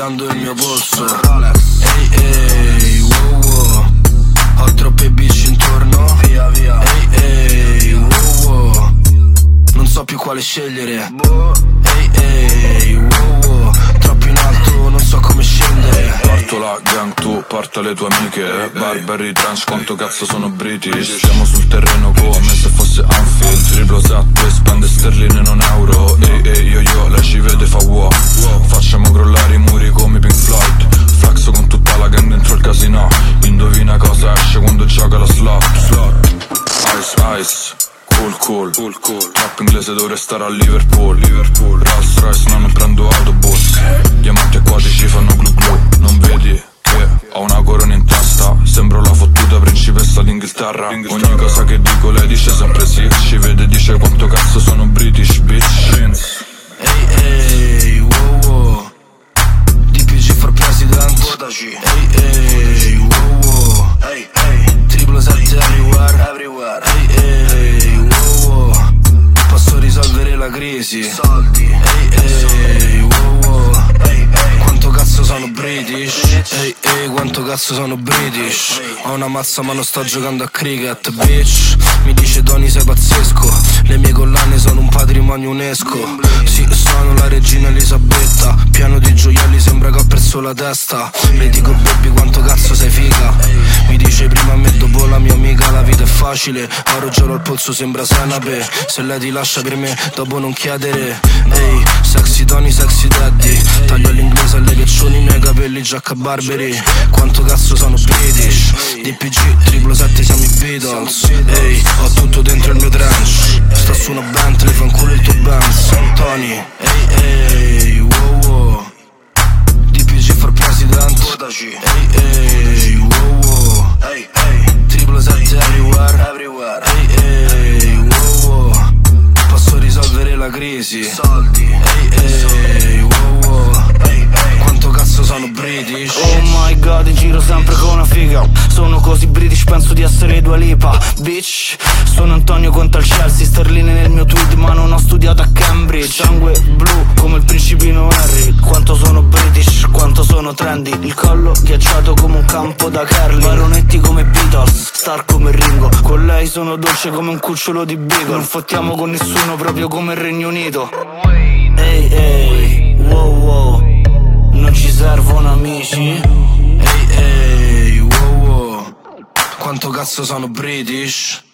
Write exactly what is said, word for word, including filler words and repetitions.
studiando il mio polso. Ehi ehi, wow wow. Ho troppe bitch intorno. Via via. Ehi ehi, wow wow. Non so più quale scegliere. Ehi ehi, wow wow. Troppo in alto, non so come scendere. Parto la gang, tu porta le tue amiche. Barbari trans, quanto cazzo sono british. Siamo sul terreno come se fosse Anfield. Triplo sette, spende sterline non euro. Ehi ehi yo yo, lei ci vede fa wow. Facciamo crollare i muri come Pink Floyd. Flexo con tutta la gang dentro il casino. Indovina cosa esce quando gioca la slot. Ice ice, cool cool, cool, cool. Trap inglese dovrei stare a Liverpool. Liverpool, Rolls Royce, no, non prendo autobus. Diamanti acquatici fanno glu glu. Non vedi che ho una corona in testa. Sembro la fottuta principessa d'Inghilterra. Ogni cosa che dico lei dice sempre sì. Ci vede dice quanto cazzo sono British, bitch. Ehi ehi, wow wow. D P G for president. Votaci. Ehi ehi, wow wow. Ehi ehi, triplo sette everywhere. Everywhere. Ehi ehi, wow wow. Posso risolvere la crisi. Soldi. Ehi ehi, wow wow. Ehi ehi, quanto cazzo sono British? Ehi ehi, quanto cazzo sono British? Ho una mazza ma non sto giocando a cricket, bitch. Mi dice Tony sei pazzesco. Le mie collane sono un patrimonio UNESCO. Sì, sono la regina Elisabetta. Pieno di gioielli, sembra che ho perso la testa. Le dico baby quanto cazzo sei figa. Mi dice prima a me dopo la mia amica. La vita è facile, oro giallo al polso sembra senape. Se lei ti lascia per me, dopo non chiedere. Ehi, sexy Tony, sexy daddy. Taglio all'inglese alle piacciono i miei capelli Giacca Barberi. Quanto cazzo sono British? D P G, triplo sette siamo i Beatles. Ehi, ho tutto dentro il mio trench. Sta su una Bentley, fanculo il tuo Benz. Tony, ehi ehi, wow wow. D P G for president. Votaci. Ehi ehi, wow wow. Ehi ehi, triplo sette everywhere. Everywhere. Ehi ehi, wow wow. Posso risolvere la crisi. Soldi. Ehi ehi, wow wow. Ehi ehi, quanto cazzo sono British? Oh my god, in giro sempre con una figa. Sono così British, penso di essere Dua Lipa. Bitch, sono Antonio contro il Chelsea. Sterline nel mio tweet ma non ho studiato a Cambridge. Sangue blu come il principino Harry. Quanto sono British, quanto sono trendy. Il collo ghiacciato come un campo da curling. Baronetti come Beatles, star come Ringo. Con lei sono dolce come un cucciolo di beagle. Non fottiamo con nessuno proprio come il Regno Unito. Ehi ehi, wow wow. Non ci servono amici. Ehi ehi, wow wow. Quanto cazzo sono British?